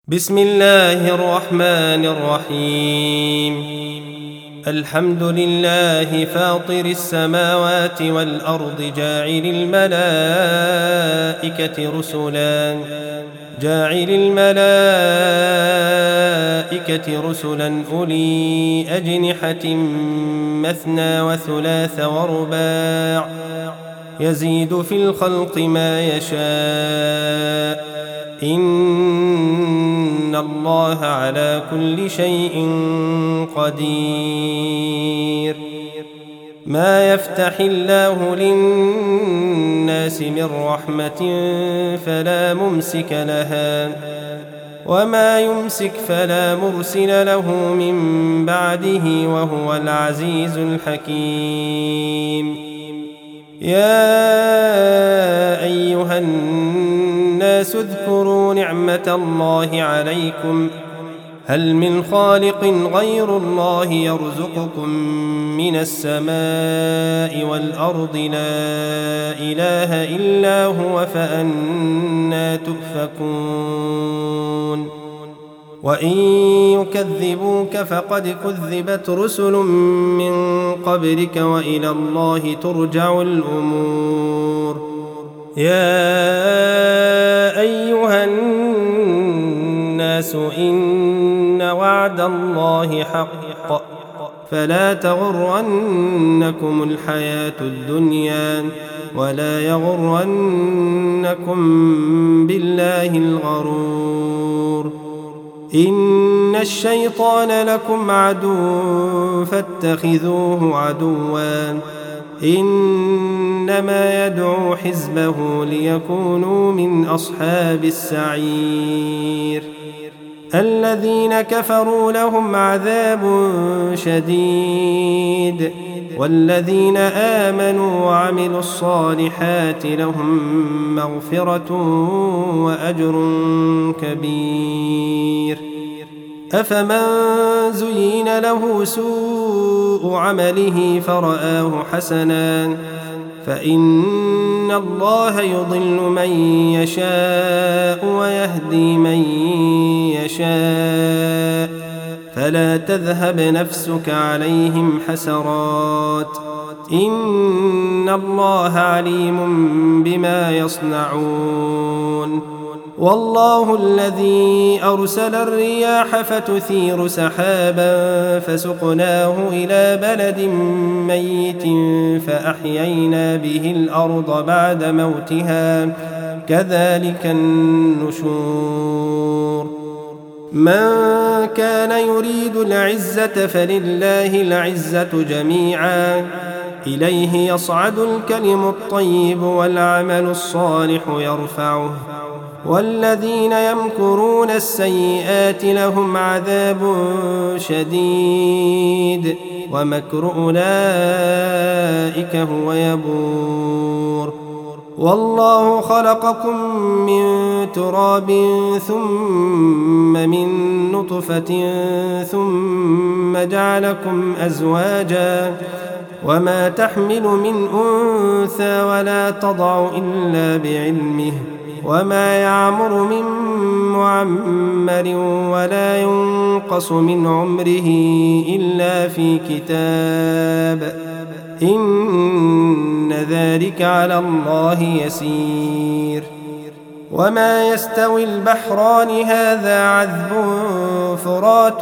بسم الله الرحمن الرحيم. الحمد لله فاطر السماوات والأرض جاعل الملائكة رسلا أولي أجنحة مثنى وثلاث ورباع يزيد في الخلق ما يشاء إن الله على كل شيء قدير. ما يفتح الله للناس من رحمة فلا ممسك لها وما يمسك فلا مرسل له من بعده وهو العزيز الحكيم. يا أيها الناس اذكروا نعمة الله عليكم هل من خالق غير الله يرزقكم من السماء والأرض لا إله إلا هو فأنى تؤفكون. وإن يكذبوك فقد كذبت رسل من قبلك وإلى الله ترجع الأمور. يا أيها الناس إن وعد الله حق فلا تغرنكم الحياة الدنيا ولا يغرنكم بالله الغرور. إن الشيطان لكم عدو فاتخذوه عدوا إنما يدعو حزبه ليكونوا من أصحاب السعير. الذين كفروا لهم عذاب شديد والذين آمنوا وعملوا الصالحات لهم مغفرة وأجر كبير. أفمن زين له سوء عمله فرآه حسنا فإن الله يضل من يشاء ويهدي من يشاء فلا تذهب نفسك عليهم حسرات إن الله عليم بما يصنعون. والله الذي أرسل الرياح فتثير سحابا فسقناه إلى بلد ميت فأحيينا به الأرض بعد موتها كذلك النشور. من كان يريد العزة فلله العزة جميعا إليه يصعد الكلم الطيب والعمل الصالح يرفعه والذين يمكرون السيئات لهم عذاب شديد ومكر أولئك هو يبور. والله خلقكم من تراب ثم من نطفة ثم جعلكم أزواجا وما تحمل من أنثى ولا تضع إلا بعلمه وما يعمر من معمر ولا ينقص من عمره إلا في كتاب إن ذلك على الله يسير. وما يستوي البحران هذا عذب فرات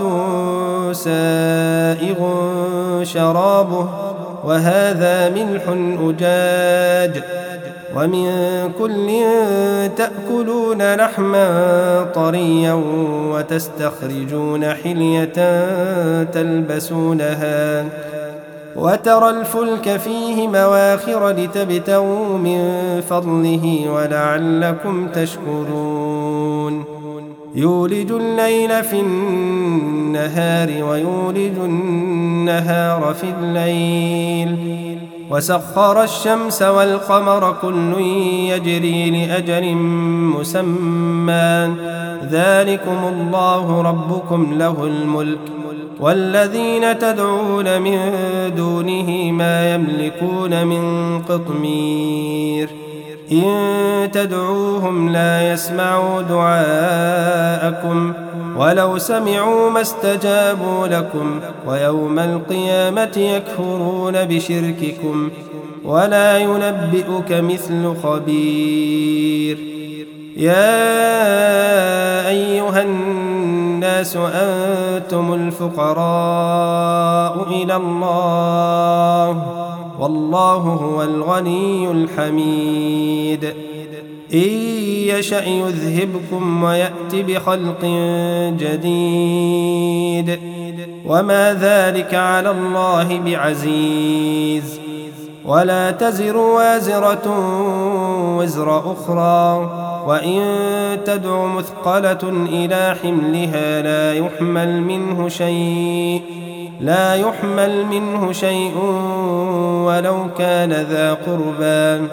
سائغ شرابه وهذا ملح أجاج ومن كل تأكلون لحما طريا وتستخرجون حلية تلبسونها وترى الفلك فيه مواخر لتبتغوا من فضله ولعلكم تشكرون. يولج الليل في النهار ويولج النهار في الليل وسخر الشمس والقمر كل يجري لأجل مسمى ذلكم الله ربكم له الملك والذين تدعون من دونه ما يملكون من قطمير إن تدعوهم لا يسمعوا دعاءكم ولو سمعوا ما استجابوا لكم ويوم القيامة يكفرون بشرككم ولا ينبئك مثل خبير. يا أيها الناس أنتم الفقراء إلى الله والله هو الغني الحميد. إن يشأ يذهبكم ويأت بخلق جديد وما ذلك على الله بعزيز. ولا تزر وازرة وزر أخرى وإن تدع مثقلة إلى حملها لا يحمل منه شيء ولو كان ذا قربى.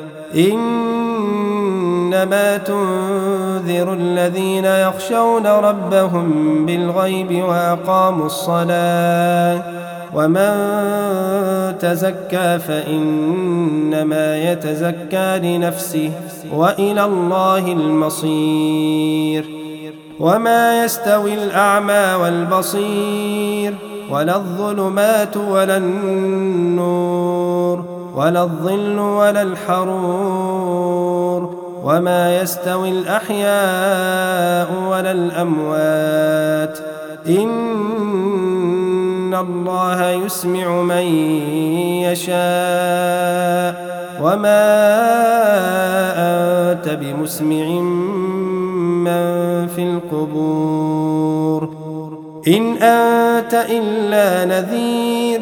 إنما تنذر الذين يخشون ربهم بالغيب وأقاموا الصلاة ومن تزكى فإنما يتزكى لنفسه وإلى الله المصير. وما يستوي الأعمى والبصير ولا الظلمات ولا النور ولا الظل ولا الحرور وما يستوي الأحياء ولا الأموات. إن الله يسمع من يشاء وما أنت بمسمع من في القبور. إن أنت إلا نذير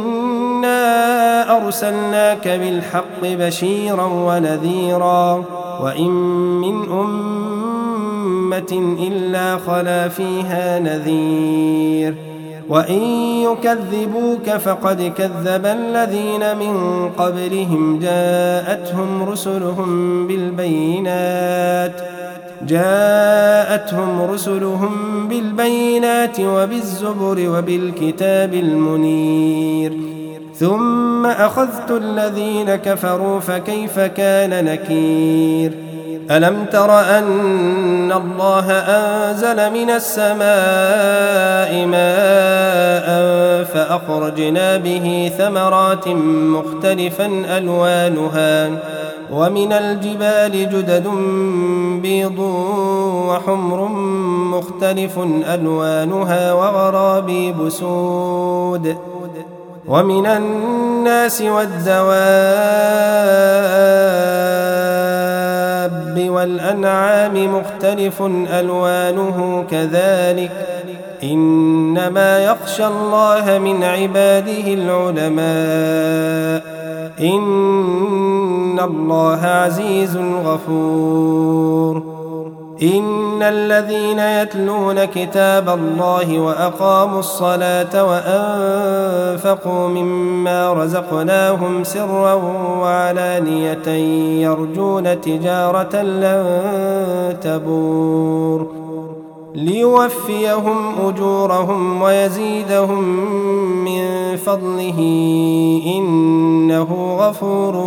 إنا أرسلناك بالحق بشيرا ونذيرا وإن من أمة إلا خلا فيها نذير وإن يكذبوك فقد كذب الذين من قبلهم جاءتهم رسلهم بالبينات وبالزبر وبالكتاب المنير ثم أخذت الذين كفروا فكيف كان نكير. ألم تر أن الله أنزل من السماء ماء فأخرجنا به ثمرات مختلفا ألوانها ومن الجبال جدد بيض وحمر مختلف ألوانها وغرابيب سود ومن الناس والدواب والأنعام مختلف ألوانه كذلك إنما يخشى الله من عباده العلماء إن الله عزيز غفور. إن الذين يتلون كتاب الله وأقاموا الصلاة وأنفقوا مما رزقناهم سرا وعلانية يرجون تجارة لن تبور ليوفيهم أجورهم ويزيدهم من فضله إنه غفور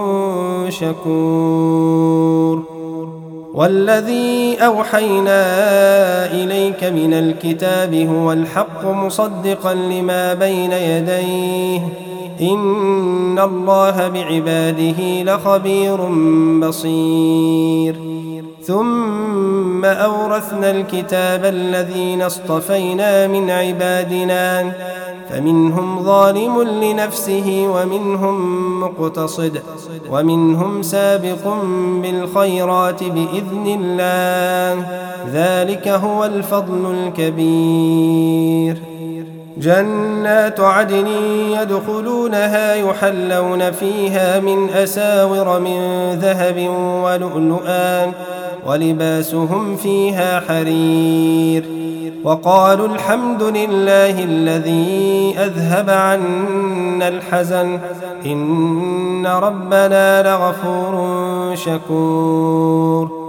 شكور. والذي أوحينا إليك من الكتاب هو الحق مصدقا لما بين يديه إن الله بعباده لخبير بصير. ثم أورثنا الكتاب الذين اصطفينا من عبادنا فمنهم ظالم لنفسه ومنهم مقتصد ومنهم سابق بالخيرات بإذن الله ذلك هو الفضل الكبير. جنات عدن يدخلونها يحلون فيها من أساور من ذهب ولؤلؤا ولباسهم فيها حرير وقالوا الحمد لله الذي أذهب عنا الحزن إن ربنا لغفور شكور.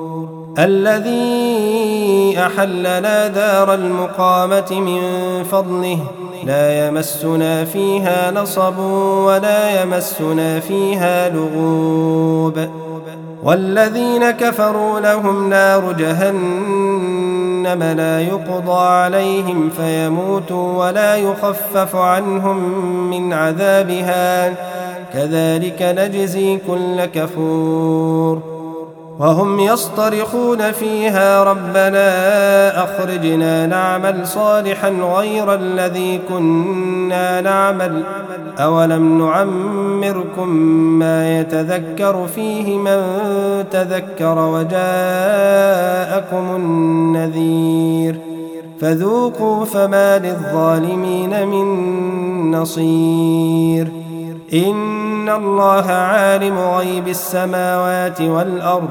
الذي أحلنا دار المقامة من فضله لا يمسنا فيها نصب ولا يمسنا فيها لغوب والذين كفروا لهم نار جهنم لا يقضى عليهم فيموتوا ولا يخفف عنهم من عذابها كذلك نجزي كل كفور وهم يصطرخون فيها ربنا أخرجنا نعمل صالحا غير الذي كنا نعمل أولم نعمركم ما يتذكر فيه من تذكر وجاءكم النذير فذوقوا فما للظالمين من نصير إن الله عالم غيب السماوات والأرض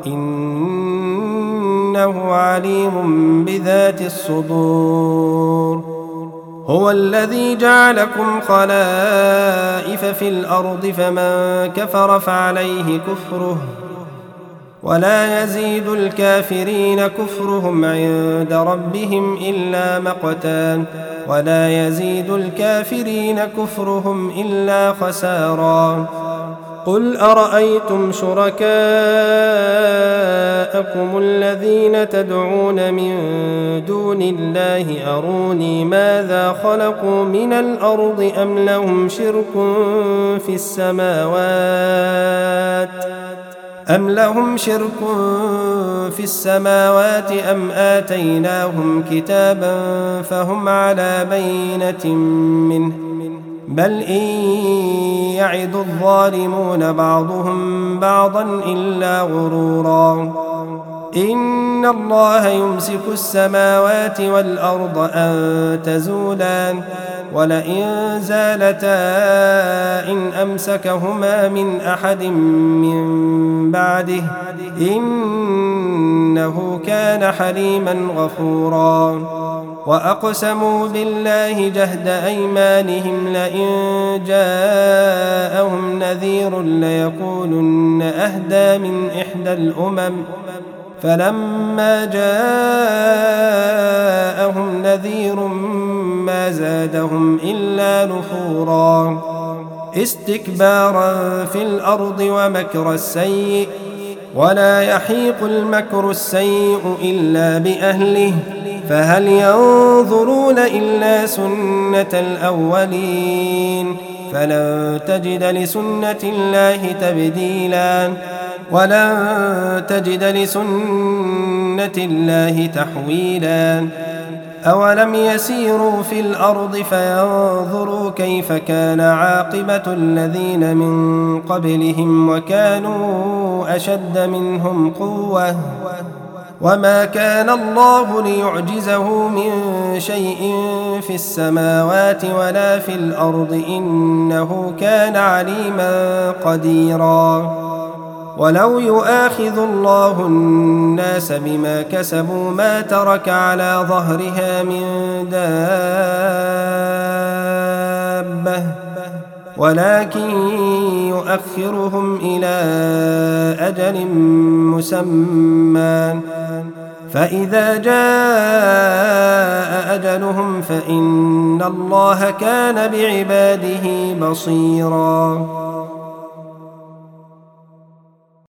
إنه عليم بذات الصدور هو الذي جعلكم خلائف في الأرض فمن كفر فعليه كفره ولا يزيد الكافرين كفرهم عند ربهم إلا مقتا ولا يزيد الكافرين كفرهم إلا خسارا قل أرأيتم شركاءكم الذين تدعون من دون الله أروني ماذا خلقوا من الأرض أم لهم شرك في السماوات أم آتيناهم كتابا فهم على بينة منه بل إن يعد الظالمون بعضهم بعضا إلا غرورا إن الله يمسك السماوات والأرض أن تزولا ولئن زالتا إن أمسكهما من أحد من بعده إنه كان حليما غفورا وأقسموا بالله جهد أيمانهم لئن جاءهم نذير ليكونن أهدى من إحدى الأمم فلما جاءهم نذير ما زادهم إلا نفورا استكبارا في الأرض ومكر السيء ولا يحيق المكر السيء إلا بأهله فهل ينظرون إلا سنة الأولين فلن تجد لسنة الله تبديلا ولن تجد لسنة الله تحويلا أولم يسيروا في الأرض فينظروا كيف كان عاقبة الذين من قبلهم وكانوا أشد منهم قوة وما كان الله ليعجزه من شيء في السماوات ولا في الأرض إنه كان عليما قديرا ولو يؤاخذ الله الناس بما كسبوا ما ترك على ظهرها من دابة ولكن يؤخرهم إلى أجل مسمى فإذا جاء أجلهم فإن الله كان بعباده بصيرا